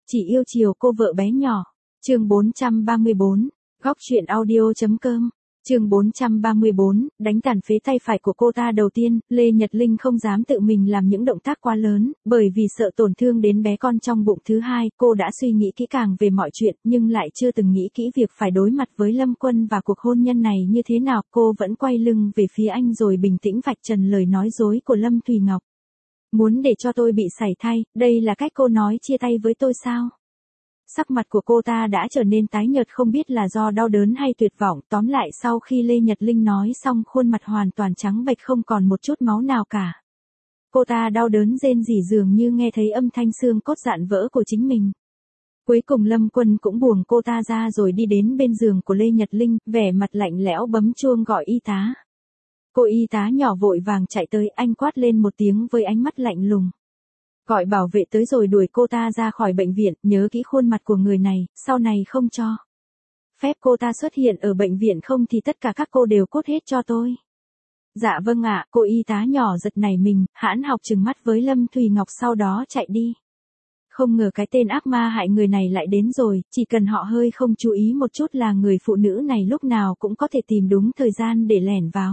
Chỉ yêu chiều cô vợ bé nhỏ. Chương 434, góc truyện audio.com. Chương 434, đánh tàn phế tay phải của cô ta. Đầu tiên, Lê Nhật Linh không dám tự mình làm những động tác quá lớn, bởi vì sợ tổn thương đến bé con trong bụng. Thứ hai, cô đã suy nghĩ kỹ càng về mọi chuyện, nhưng lại chưa từng nghĩ kỹ việc phải đối mặt với Lâm Quân và cuộc hôn nhân này như thế nào. Cô vẫn quay lưng về phía anh rồi bình tĩnh vạch trần lời nói dối của Lâm Thùy Ngọc. Muốn để cho tôi bị sảy thai, đây là cách cô nói chia tay với tôi sao? Sắc mặt của cô ta đã trở nên tái nhợt, không biết là do đau đớn hay tuyệt vọng. Tóm lại sau khi Lê Nhật Linh nói xong, khuôn mặt hoàn toàn trắng bệch, không còn một chút máu nào cả. Cô ta đau đớn rên rỉ, dường như nghe thấy âm thanh xương cốt rạn vỡ của chính mình. Cuối cùng Lâm Quân cũng buông cô ta ra rồi đi đến bên giường của Lê Nhật Linh, vẻ mặt lạnh lẽo bấm chuông gọi y tá. Cô y tá nhỏ vội vàng chạy tới, anh quát lên một tiếng với ánh mắt lạnh lùng. Gọi bảo vệ tới rồi đuổi cô ta ra khỏi bệnh viện, nhớ kỹ khuôn mặt của người này, sau này không cho phép cô ta xuất hiện ở bệnh viện, không thì tất cả các cô đều cút hết cho tôi. Dạ vâng ạ, cô y tá nhỏ giật nảy mình, hãn học trừng mắt với Lâm Thùy Ngọc, sau đó chạy đi. Không ngờ cái tên ác ma hại người này lại đến rồi, chỉ cần họ hơi không chú ý một chút là người phụ nữ này lúc nào cũng có thể tìm đúng thời gian để lẻn vào.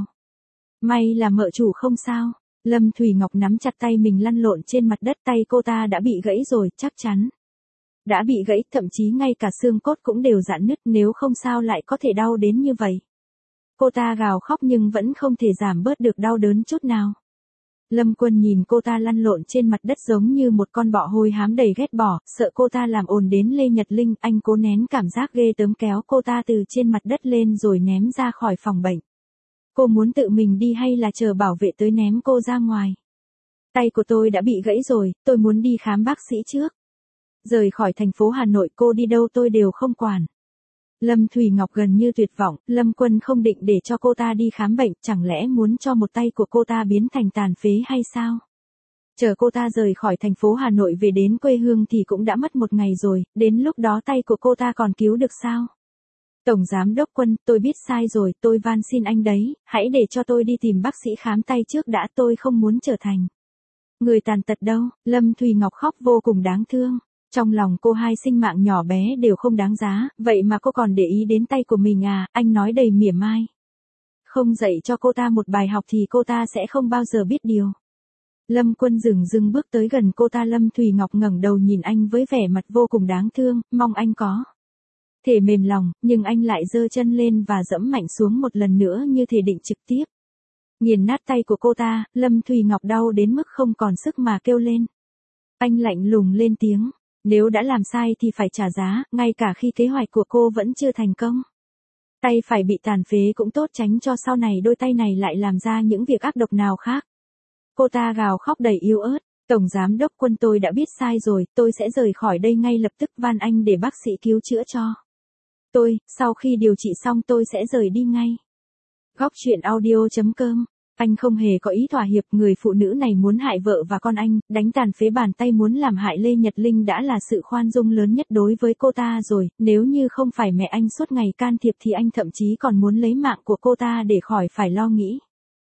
May là mợ chủ không sao. Lâm Thùy Ngọc nắm chặt tay mình lăn lộn trên mặt đất, tay cô ta đã bị gãy rồi, chắc chắn. Đã bị gãy, thậm chí ngay cả xương cốt cũng đều rạn nứt, nếu không sao lại có thể đau đến như vậy. Cô ta gào khóc nhưng vẫn không thể giảm bớt được đau đớn chút nào. Lâm Quân nhìn cô ta lăn lộn trên mặt đất giống như một con bọ hôi hám đầy ghét bỏ, sợ cô ta làm ồn đến Lê Nhật Linh, anh cố nén cảm giác ghê tởm kéo cô ta từ trên mặt đất lên rồi ném ra khỏi phòng bệnh. Cô muốn tự mình đi hay là chờ bảo vệ tới ném cô ra ngoài? Tay của tôi đã bị gãy rồi, tôi muốn đi khám bác sĩ trước. Rời khỏi thành phố Hà Nội, cô đi đâu tôi đều không quản. Lâm Thùy Ngọc gần như tuyệt vọng, Lâm Quân không định để cho cô ta đi khám bệnh, chẳng lẽ muốn cho một tay của cô ta biến thành tàn phế hay sao? Chờ cô ta rời khỏi thành phố Hà Nội về đến quê hương thì cũng đã mất một ngày rồi, đến lúc đó tay của cô ta còn cứu được sao? Tổng Giám đốc Quân, tôi biết sai rồi, tôi van xin anh đấy, hãy để cho tôi đi tìm bác sĩ khám tay trước đã, tôi không muốn trở thành người tàn tật đâu. Lâm Thùy Ngọc khóc vô cùng đáng thương. Trong lòng cô hai sinh mạng nhỏ bé đều không đáng giá, vậy mà cô còn để ý đến tay của mình à, anh nói đầy mỉa mai. Không dạy cho cô ta một bài học thì cô ta sẽ không bao giờ biết điều. Lâm Quân dừng bước tới gần cô ta. Lâm Thùy Ngọc ngẩng đầu nhìn anh với vẻ mặt vô cùng đáng thương, mong anh có thể mềm lòng, nhưng anh lại giơ chân lên và dẫm mạnh xuống một lần nữa như thể định trực tiếp nghiền nát tay của cô ta. Lâm Thùy Ngọc đau đến mức không còn sức mà kêu lên. Anh lạnh lùng lên tiếng, nếu đã làm sai thì phải trả giá, ngay cả khi kế hoạch của cô vẫn chưa thành công. Tay phải bị tàn phế cũng tốt, tránh cho sau này đôi tay này lại làm ra những việc ác độc nào khác. Cô ta gào khóc đầy yếu ớt. Tổng Giám đốc Quân, tôi đã biết sai rồi, tôi sẽ rời khỏi đây ngay lập tức, van anh để bác sĩ cứu chữa cho tôi, sau khi điều trị xong tôi sẽ rời đi ngay. Góc truyện audio.com. Anh không hề có ý thỏa hiệp, người phụ nữ này muốn hại vợ và con anh, đánh tàn phế bàn tay muốn làm hại Lê Nhật Linh đã là sự khoan dung lớn nhất đối với cô ta rồi, nếu như không phải mẹ anh suốt ngày can thiệp thì anh thậm chí còn muốn lấy mạng của cô ta để khỏi phải lo nghĩ.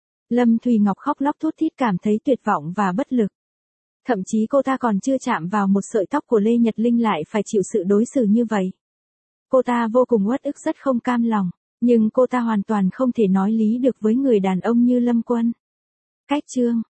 Lâm Thùy Ngọc khóc lóc thút thít, cảm thấy tuyệt vọng và bất lực. Thậm chí cô ta còn chưa chạm vào một sợi tóc của Lê Nhật Linh lại phải chịu sự đối xử như vậy. Cô ta vô cùng uất ức, rất không cam lòng, nhưng cô ta hoàn toàn không thể nói lý được với người đàn ông như Lâm Quân. Cách chương